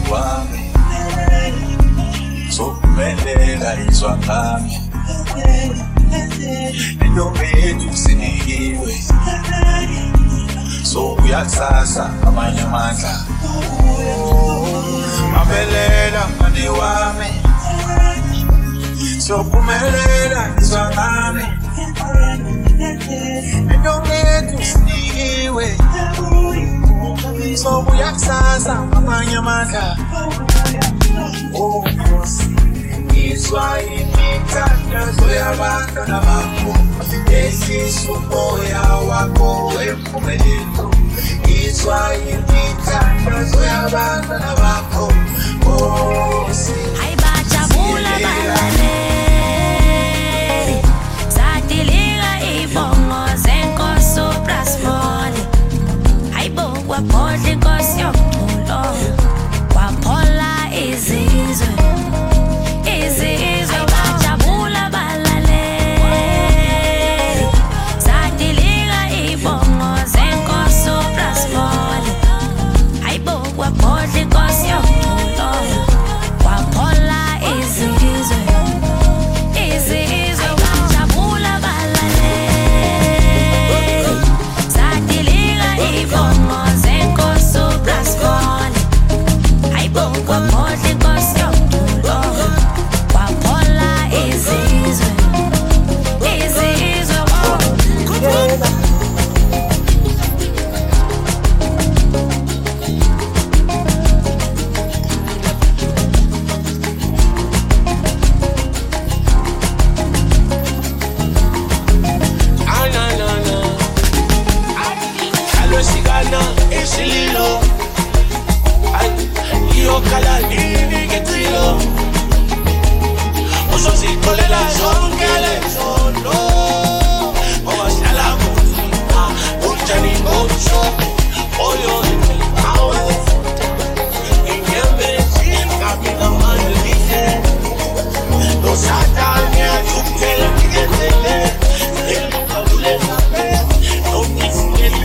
wami sokumelela izwa ngami intombi yethu sinikiwe so uyakusasa amanye amandla mabelela mngani wami sokumelela izwa ngami intombi yethu sinikiwe so uyakusasa amanye amandla izwa imithandazo yabantwana bakho esisa umoya wakho wempumelelo izwa imithandazo yabantwana bakho ayibajabula balaleli sadilika ibongo zenkosi uPlasmon ayibokwagodla inkosi yomculo kwaphola izizwe ayibajabula balaleli sadilika ibongo zenkosi uPlasmon ayibokwagodla inkosi yomculo kwaphola izizwe ayibajabula balaleli sadilika ibongo zenkosi uPlasmon ayibokwagodla inkosi yomculo kwaphola izizwe Alosigana esililo iyokhala nini ngetilo uzozitholela zonke lezono owahlala kuthina unjani ngomsho oyo awe inyembezi kamina mandlile losatani athukela ngitele elukabule zabe nonizile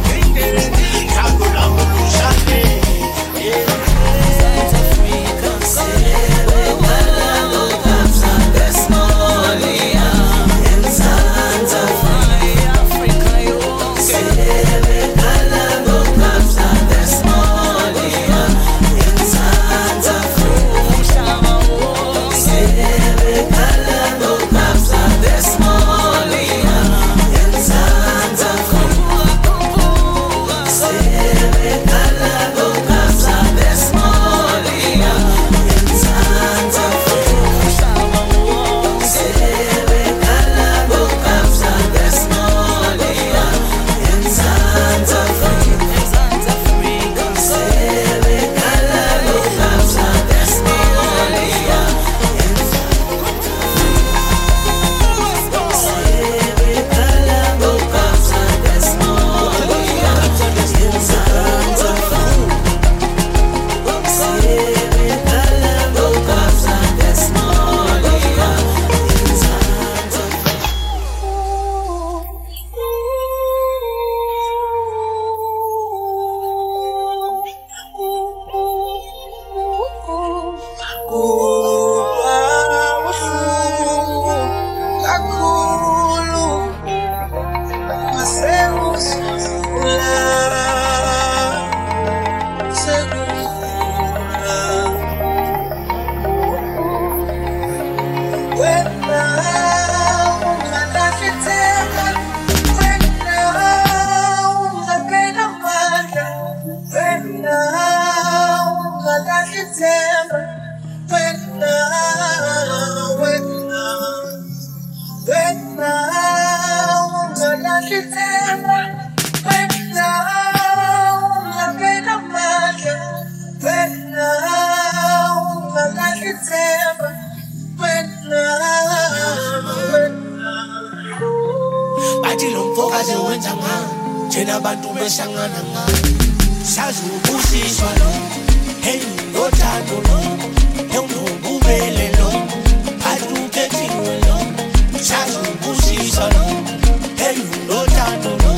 bathi lo mfokazi wenza ngani thina abantu behlangana ngani sazi ubusiswa lo hey ngothando lo hey unobubele lo bathi ukhethiwe lo sazi ubusiswa lo hey ngothando lo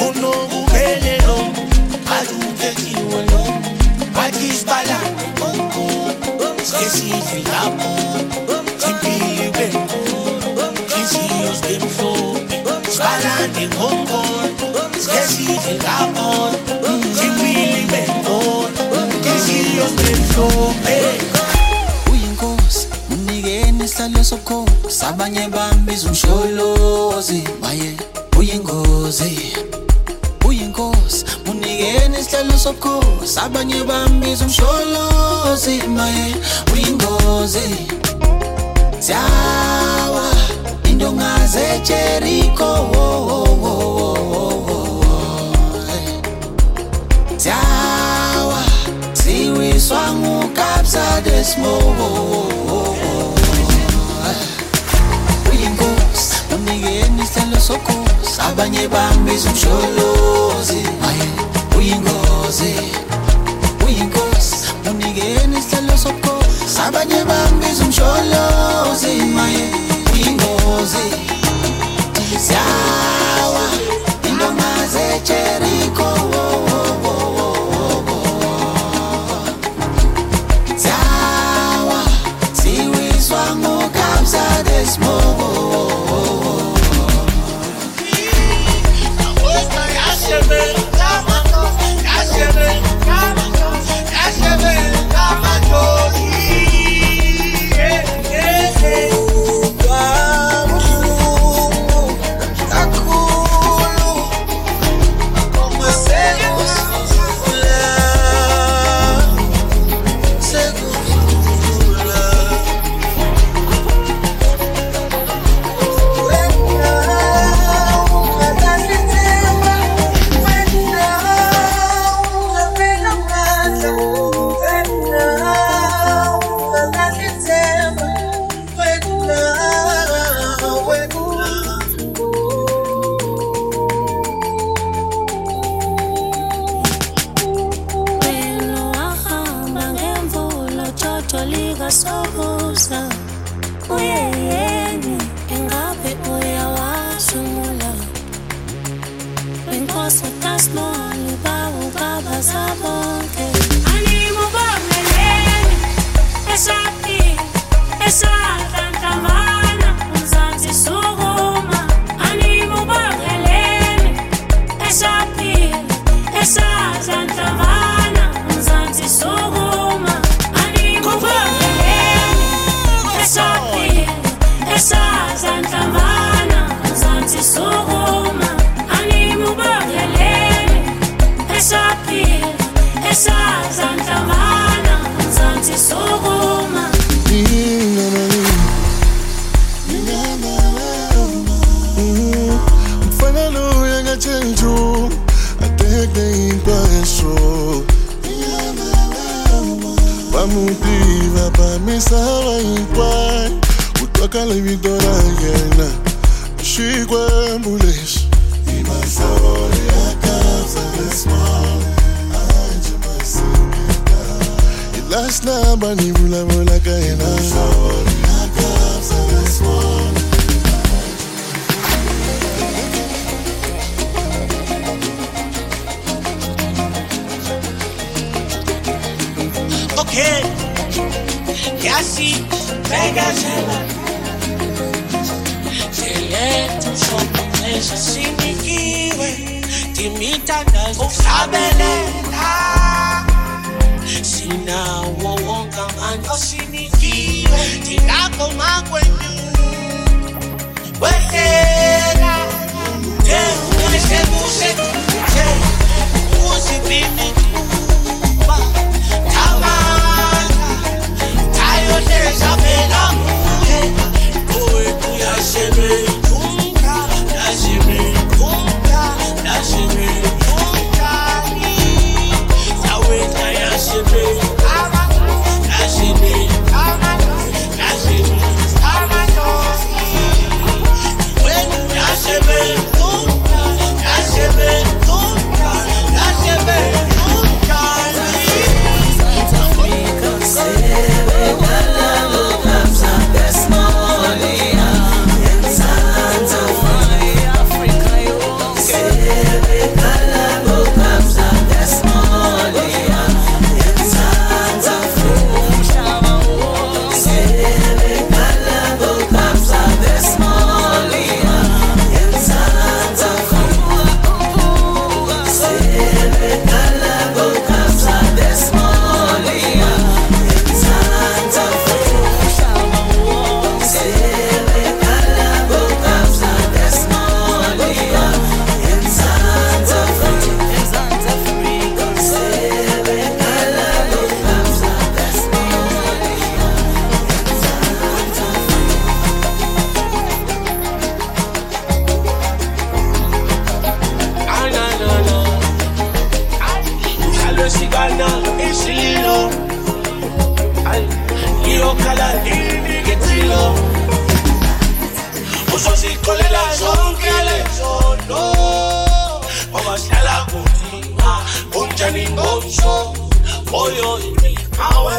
unobubele lo bathi ukhethiwe lo bathi isibala ngabona Chimili bengona Ngishiyo semhlophe Uyinkosi unikeni isihlalo sobukhosi abanye bambiza umsholozi maye uyingozi Uyinkosi unikeni isihlalo sobukhosi abanye bambiza umsholozi maye uyingozi Zawa indonga zeJericho Zawa siwiswa ngukabza desmo Uyinkosi unikeni isihlalo sobukhosi abanye bambiza umsholozi maye uyingozi Uyinkosi unikeni isihlalo sobukhosi abanye bambiza umsholozi maye uyingozi Zawa indonga zeJericho Zawa siwiswa ngukabza desmo Sobusa uyeyeni engabe uyawasungula Inkosi kaSmoli bawukaba zabonke Animo bongeleni esapi esadlantamana umzansi sukuma Animo bongeleni esapi esadlantamana umzansi sukuma Animo bongeleni Esazantamana Zanzi sukuma Animo bongeleni Esaphila Esazantamana Zanzi sukuma Mfanalo yangachenju Atekne inkwaso Bamudiva bamisawa inkwai Utwakala vidora yena Shigwe mbulesh Ibasawoli akabza lesmall Anje masimika Last namba ni vula vula kaina Ibasawoli akabza lesmall Okay, Yasi, Pegazela Teleto, Soponesa, Sinikiwe Timita, Usabelela Sina, Wonga, Mano, Sinikiwe Tinako, Magwenyu Wehera Use, Use, Bini, Kuba Tamana Tayo Desa Bela Oe Kuya Shebe Kunka Dashebe Kunka Dashebe Kunka Tawe Taya Shebe Dashebe Dashebe Dashebe Kunka Dashebe Wana ishilo Iyo kala nini getilo Usosikolela zonke lezono Omahlala kuthi Unjani ngomso Oyo hawe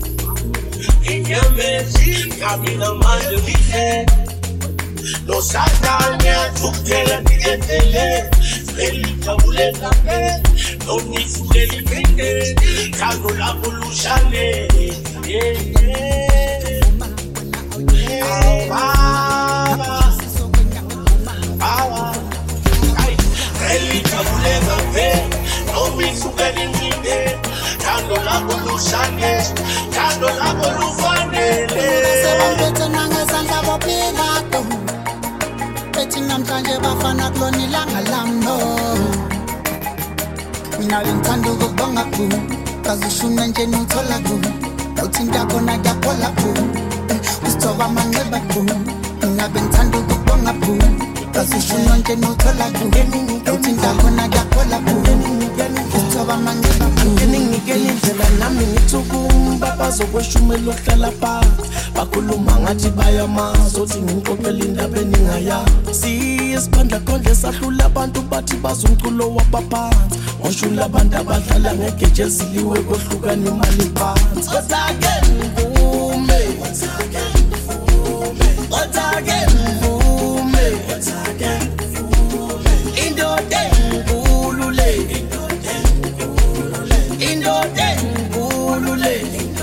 Inyamezi Kamina manje vihe No satanya Tukela niyetele Feli kabule kape No nifukeli pende Kano la bulushane Feli kabule kape No nifukeli pende Kano la bulushane Kano la bulufanele Sebambethe nangezandla bophikato Bethi namhlanje bafana kulonilanga lamno Mina ngithanda ukubonga ku Kazishuna nje nithola ku Awuthinta khona ngiyaphola ku Usithoba manxeba ku Mina ngithanda ukubonga ku Kazishuna nje nithola ku Awuthinta khona ngiyaphola ku Usithoba manxeba ku Ngikele indlela nami ngithukumba bazokweshumela ohlala phansi bakhuluma ngathi bayamazi othi ngixoxela indaba eningayazi isibandla konje sahlula abantu bathi bazumculo wabaphansi ngoshula abantu abadlala ngegeje eziliwe kohlukana imali phansi kodwa-ke ngivume indoda enkulu le indoda enkulu le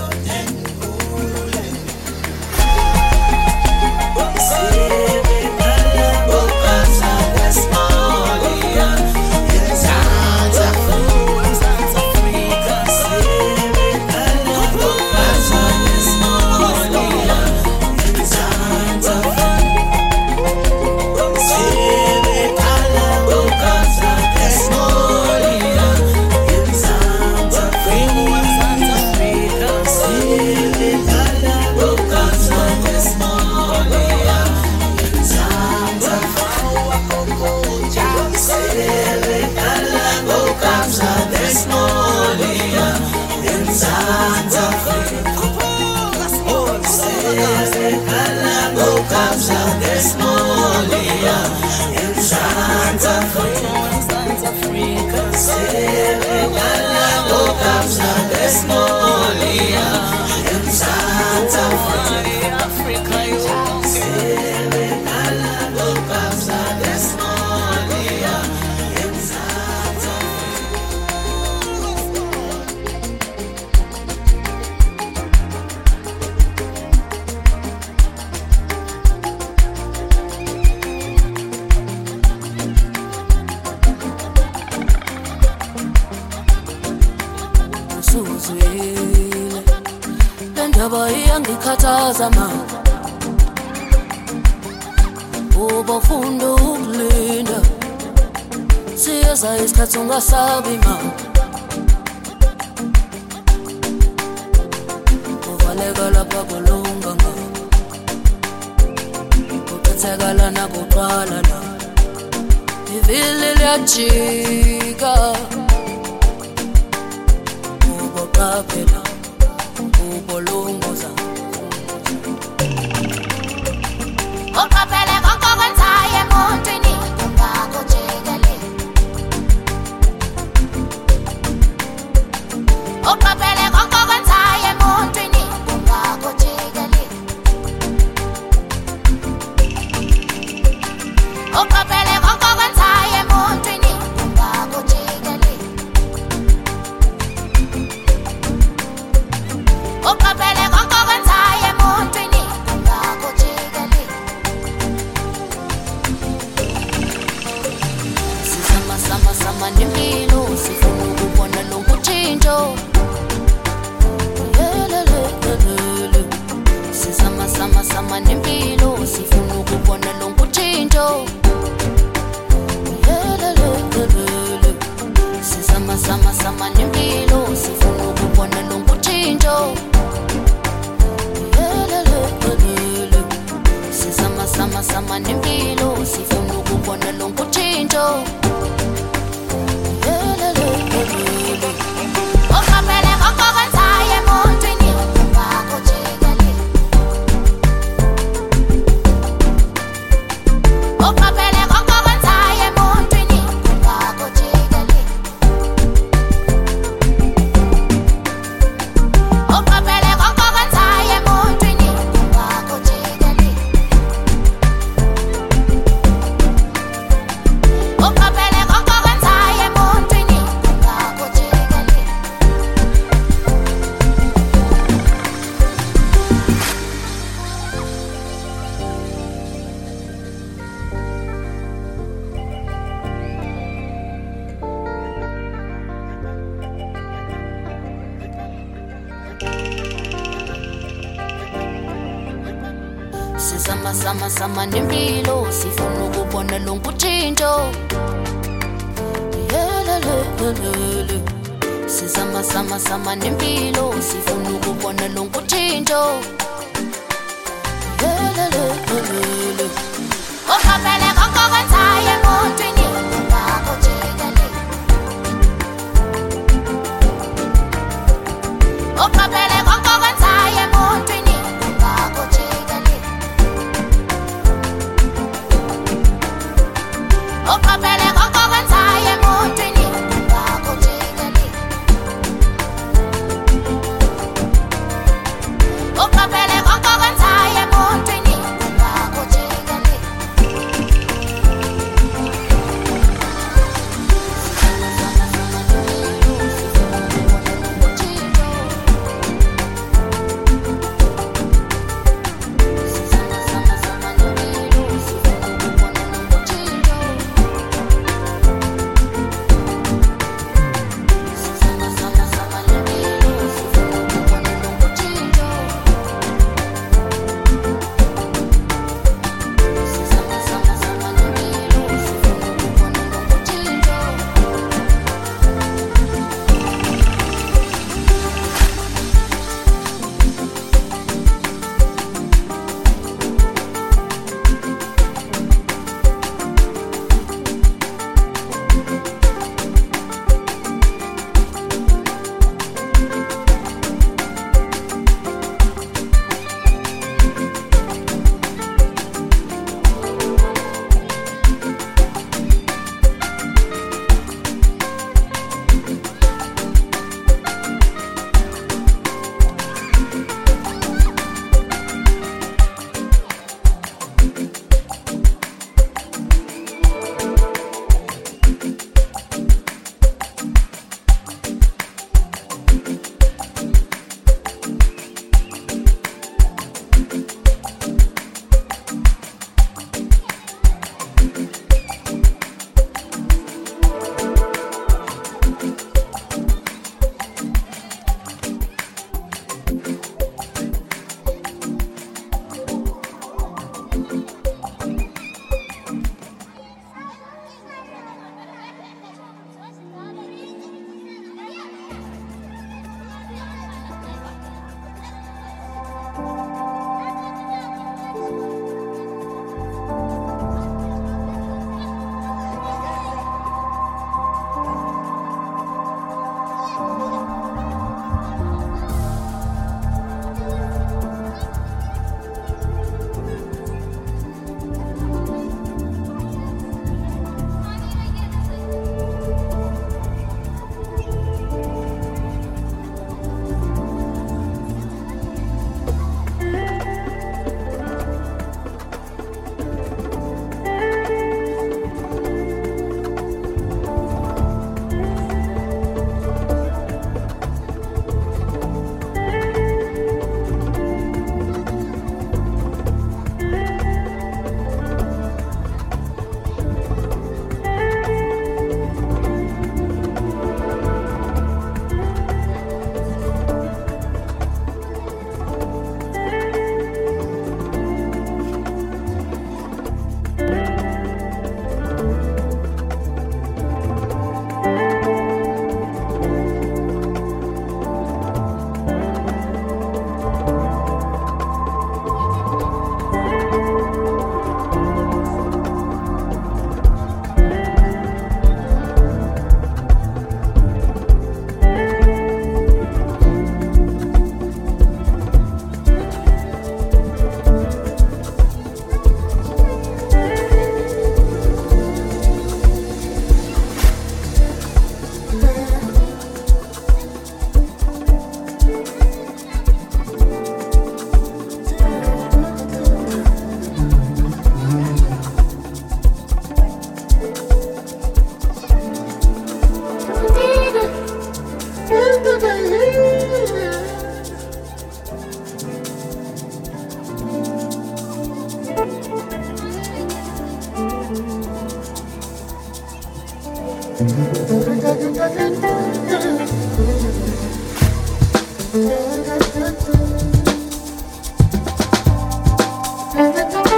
Ngikhathaza ma ubafunda ukulinda siyeza isikhathi ungasabi ma uvaleka lapha kulunga ma uqhethekala nakuqala la ivili liyajika uboqaphela ubolunguza Uqaphele konke okwenzayo emuntwini ungakujikele Uqaphele konke okwenzayo emuntwini ungakujikele Uqaphele konke okwenzayo emuntwini ungakujikele Uqaphele konke okwenzayo emuntwini ungakujikele Sama nempilo sifuna ukubona lonke utshintsho Sama nempilo sifuna ukubona lonke utshintsho Sama nempilo sifuna ukubona lonke utshintsho Sama nempilo sifuna ukubona lonke utshintsho Sama nempilo sifuna ukubona lonkutshintsho yelelelele sama nempilo sifuna ukubona lonkutshintsho yelelelele oqaphele konke okwenzayo emuntwini ngakho jikele oqaphele konke okwenzayo emuntwini ngakho jikele oqaphele konke okwenzayo emuntwini ngakho jikele oqaphele konke okwenzayo emuntwini ngakho jikele Thank you.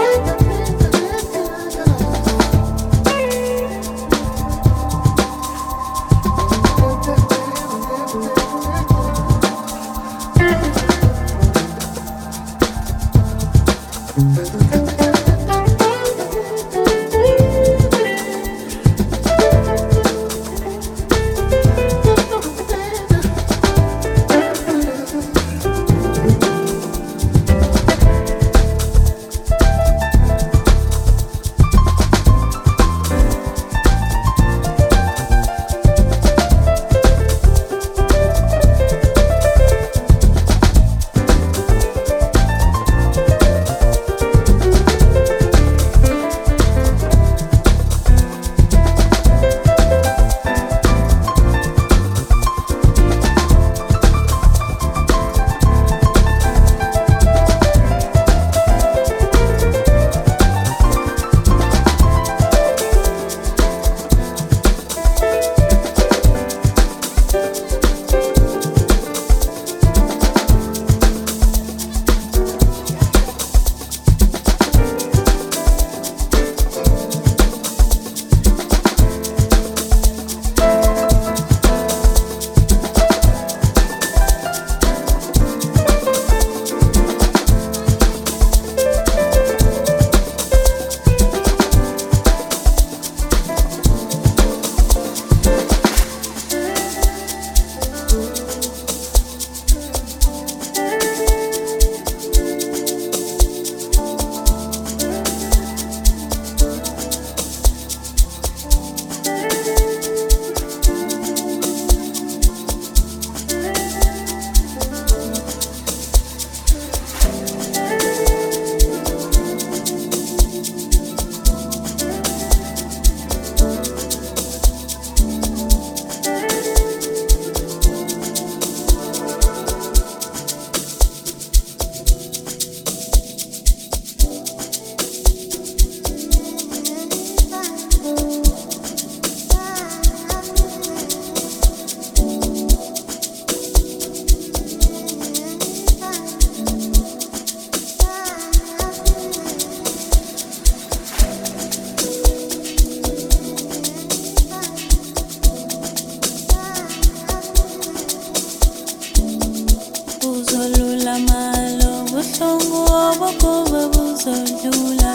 Ubugoba buzodlula,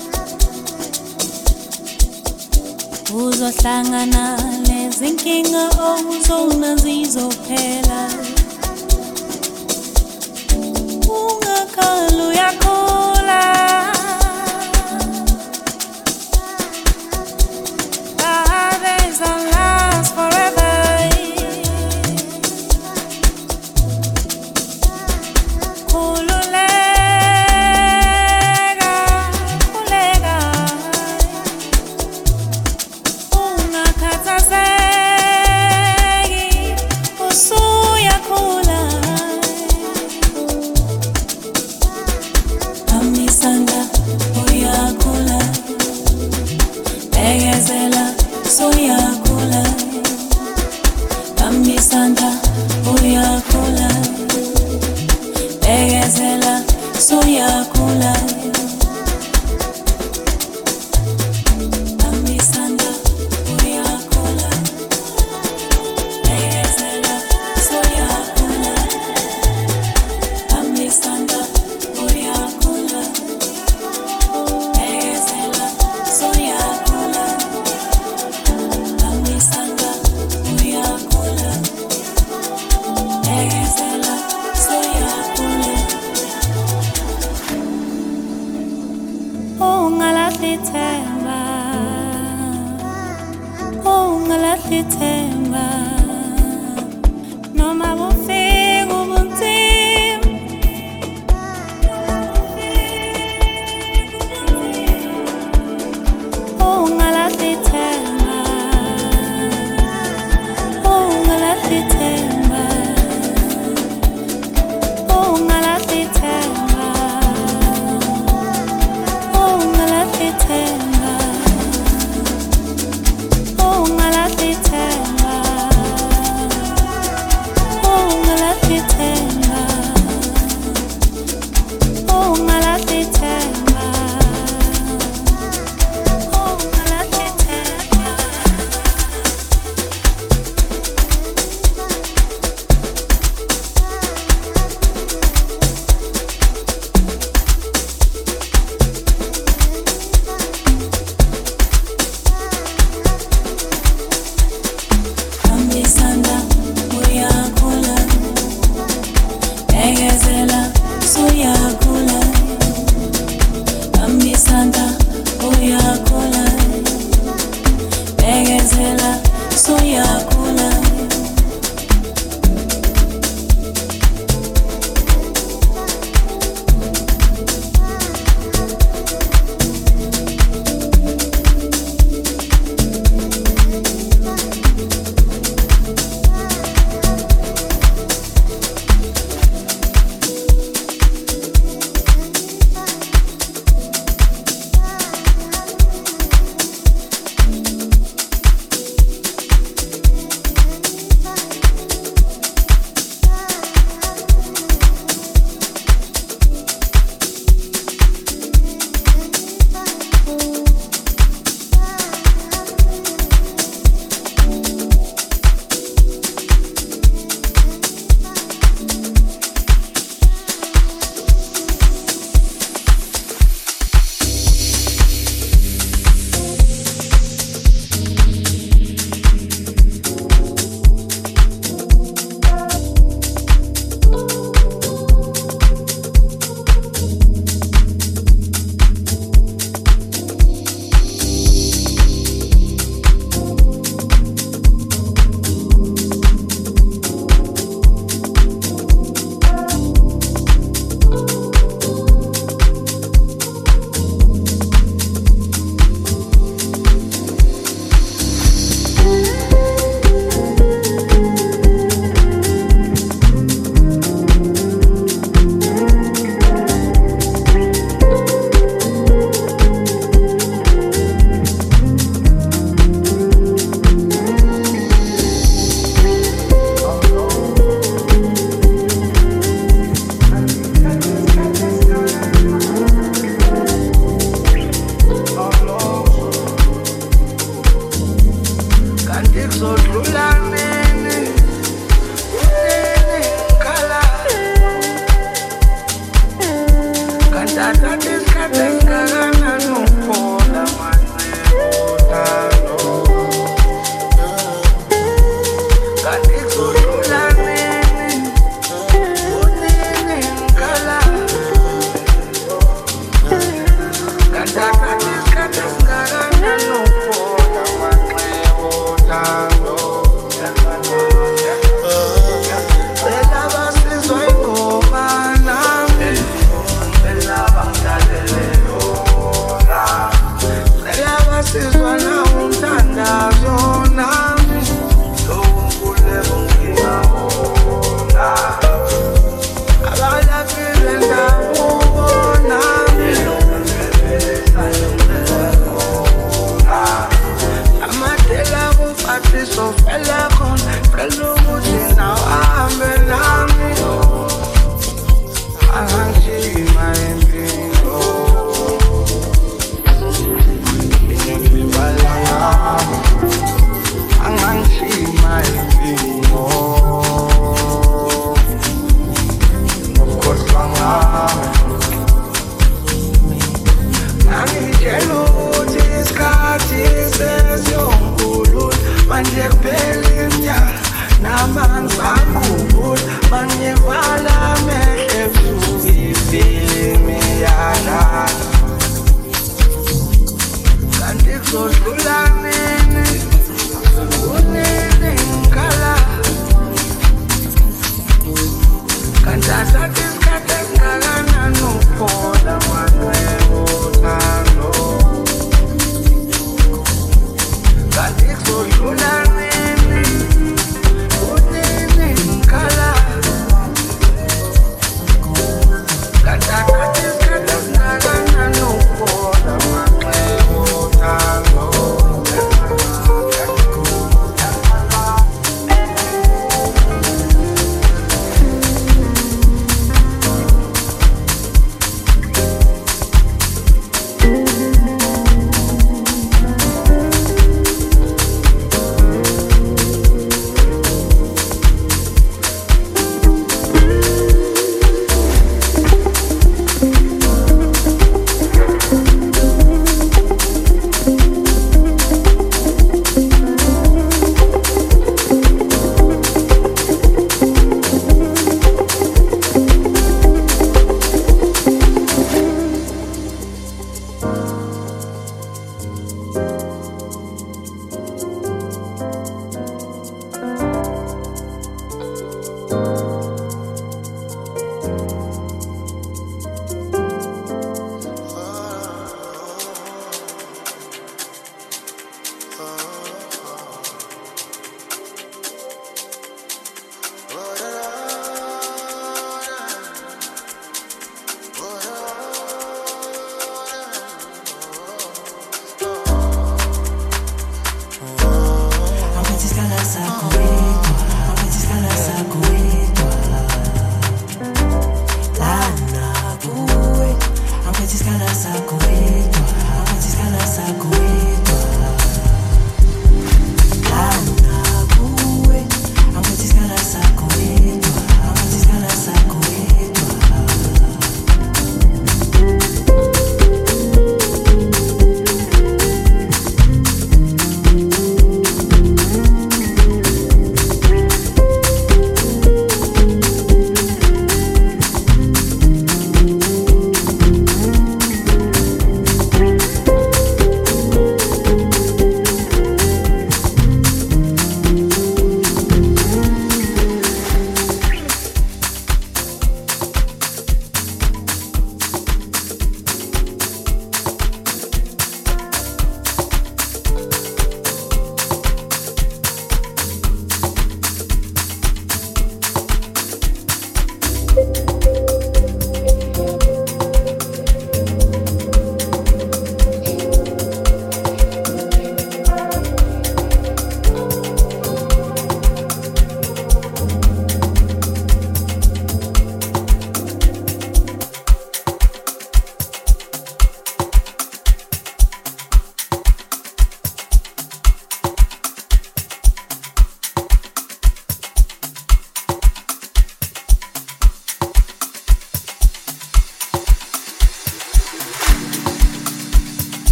uzohlangana nezinkinga okuzona zizophela. Ungakhali uyakhula, our days don't last forever. Khululeka, khuleka, ungakhathazeki, usuke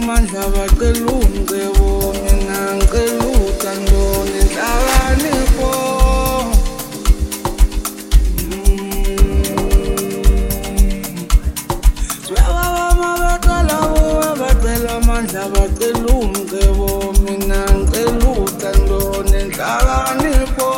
amandla bacela umcebo mina ngicela uthando nenhlakanipho bacela amandla bacela umcebo mina ngicela uthando nenhlakanipho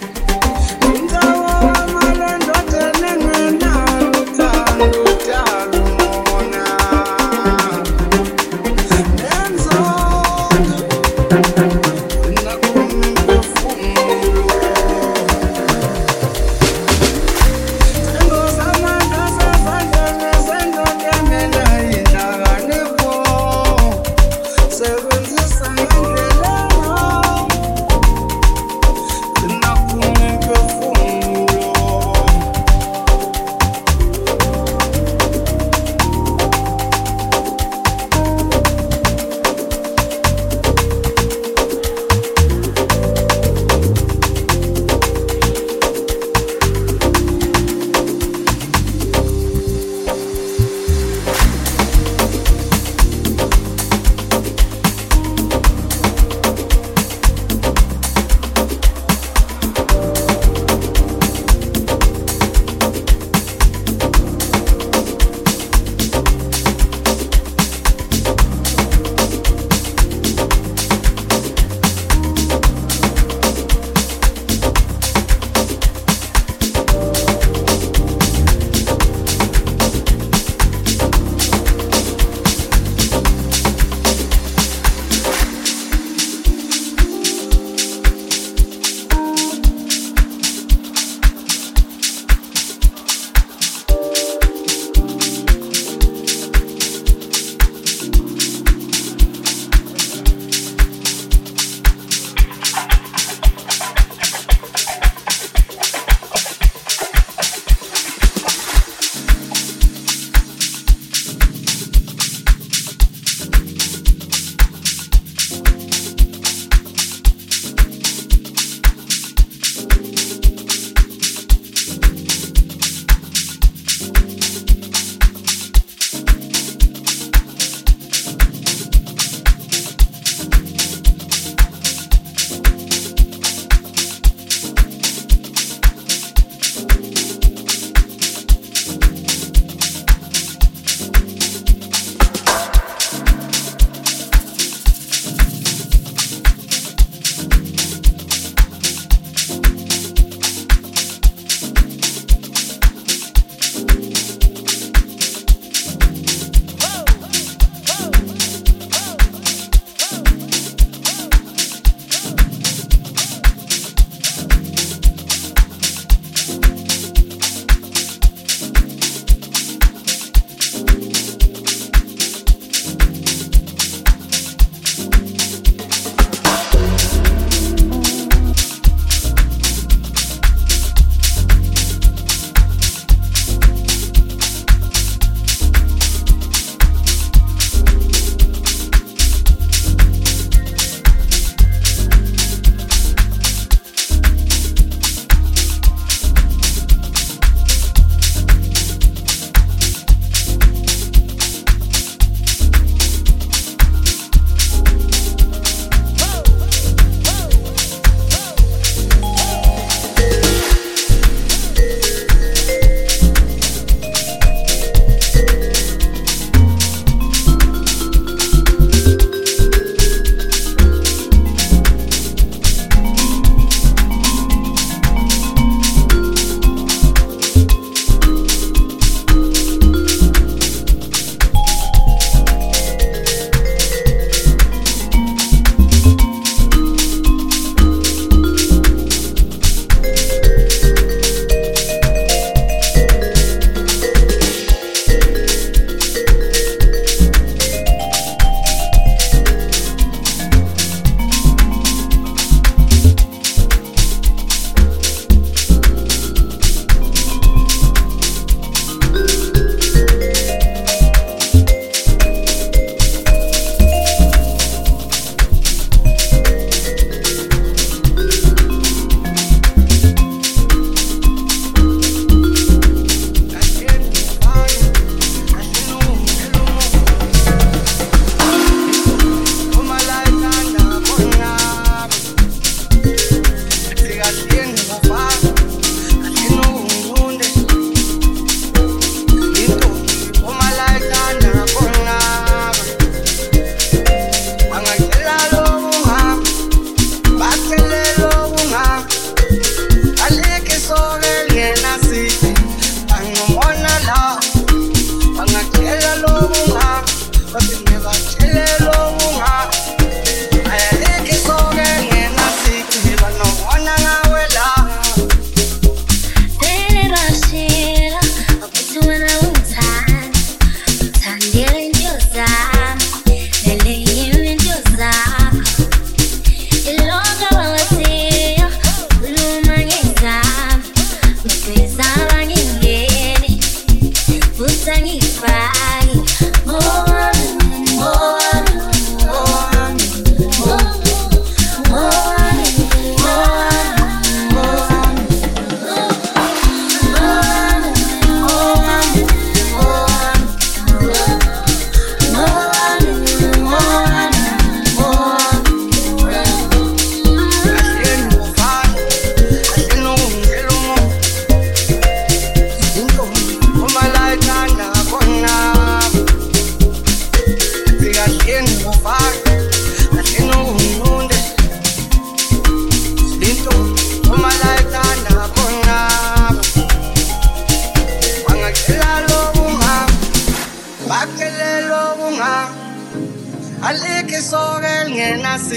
Down.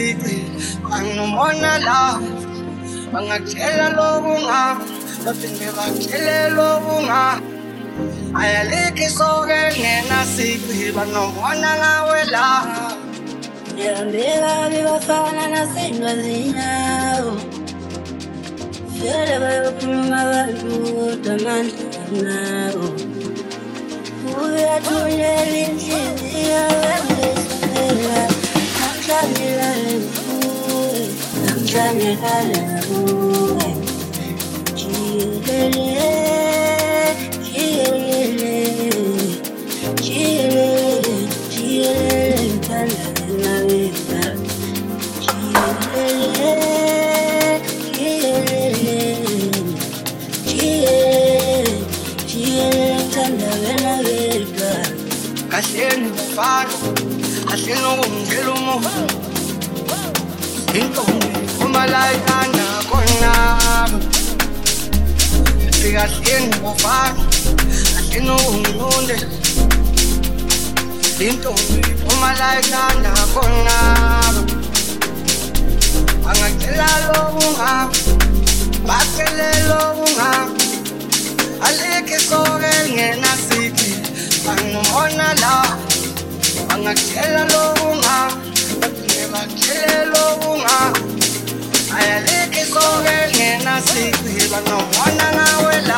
siqi bangamona la bangakutshela lokunga baphinde bakutshele lokunga ayalikho isoke ngenasiqi banomona ngawe la ngiyambeka bibafana nasendwazinyawo vele bayokhuluma abantu kodwa amandla anabo uyathunyela inhliziyo wemlisela namhlanje lale nguwe namhlanje lale nguwe jiyelele jiyelele jiyelele jiyelele ngithanda nginabeka jiyelele jiyelele jiyelele jiyelele ngithanda nginabeka kahleni bafana kahleni ukungela umoya intombi uma la ithanda khona kahleni bafana kahleni ukungilunde intombi uma la ithanda khona angacela lokunga bacele lokunga alikho isoke ngenasiqi bangamona la bangakutshela lokunga baphinde bakutshele lokunga ayalikho isoke ngenasiqi bangamona ngawe la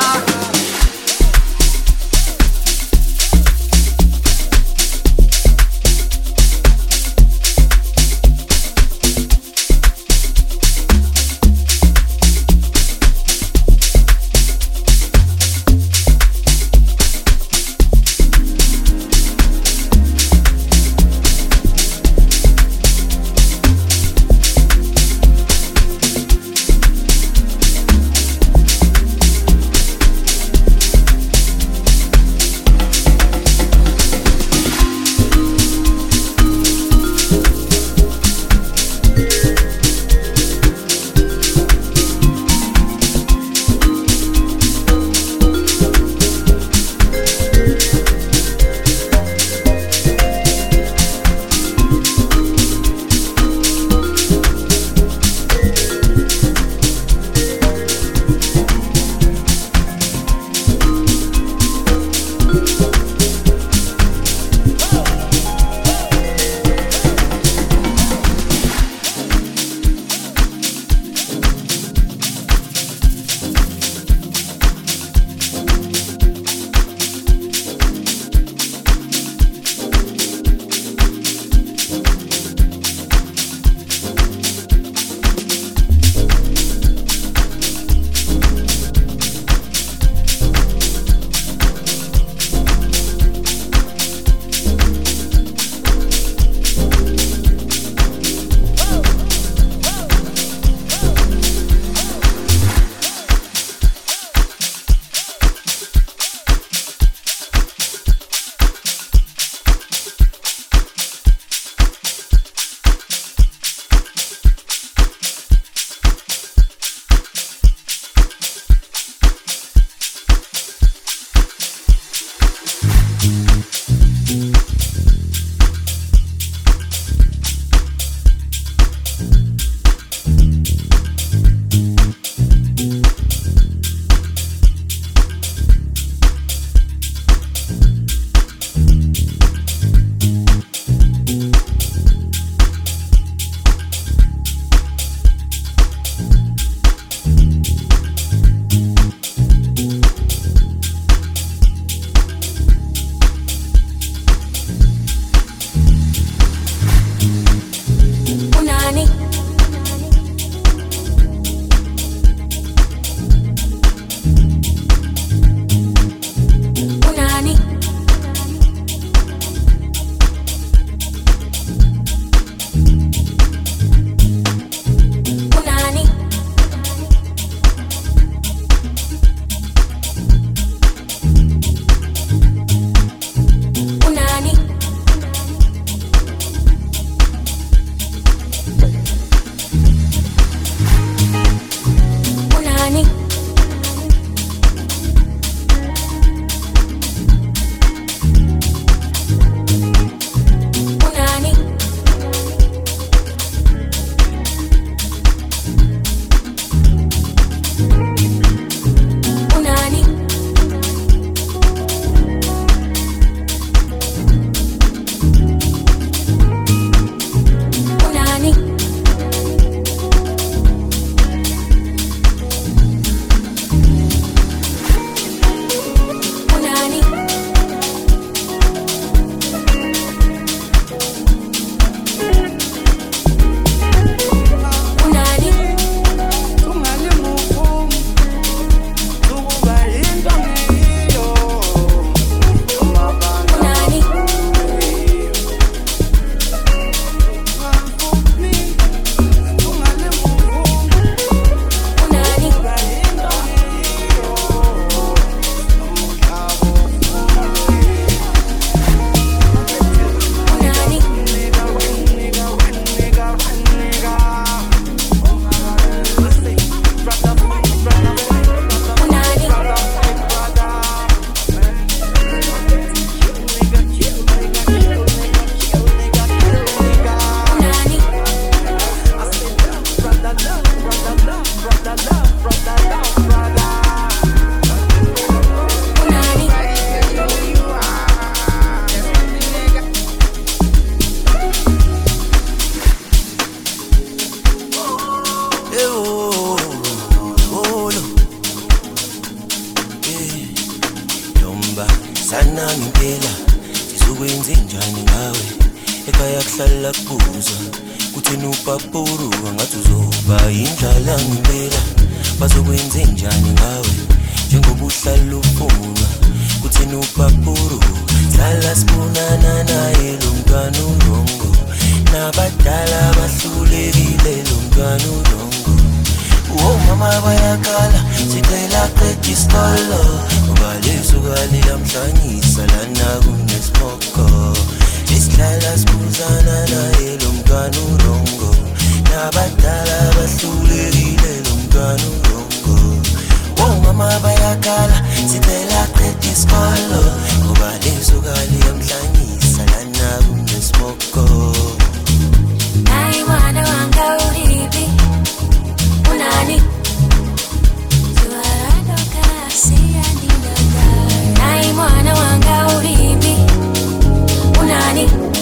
ngiyakubona ngempela sizokwenza njani ngawe ekhaya kuhlala kubuzwa kuthina upapuruka ngathi uzoba indlala ngempela bazokwenza njani ngawe njengoba uhlala ufunwa kuthina upapuruka sala sibonana naye lo mntwana urongo nabadala bahlulekile lo mntwana urongo oh mama bayakala sicela qeda isikolo ngoba lesukali yamhlanyisa lana kunesimoko isihlala sibuzana naye lo mntwana urongo nabadala bahlulekile lo mntwana urongo oh mama bayakala sicela qeda isikolo ngoba lesukali yamhlanyisa lana kunesimoko Nayi mwana wanga ulipi unani Zuwaradoka siyandinanga Nayi mwana wanga ulipi unani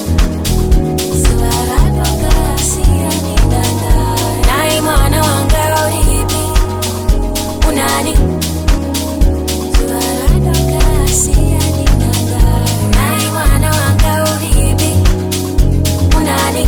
Zuwaradoka siyandinanga Nayi mwana wanga ulipi unani Zuwaradoka siyandinanga Nayi mwana wanga ulipi unani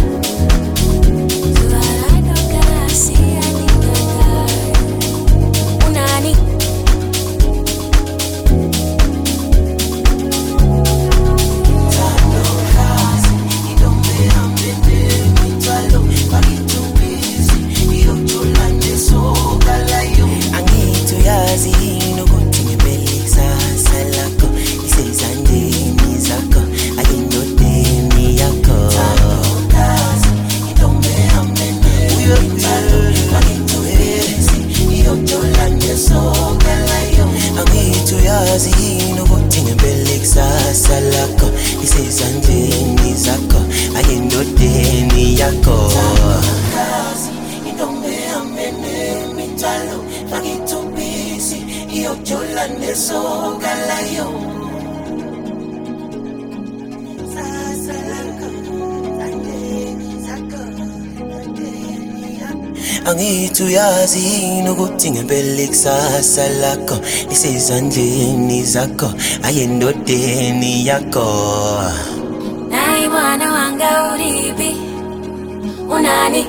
Angituyazi nokuthi ngempela kusasa lakho lisezandleni zakho ayendodeni yakho Nayi mwana wanga ulipi unani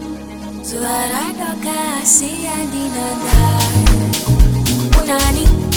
Zuwaradoka siyandinanga unani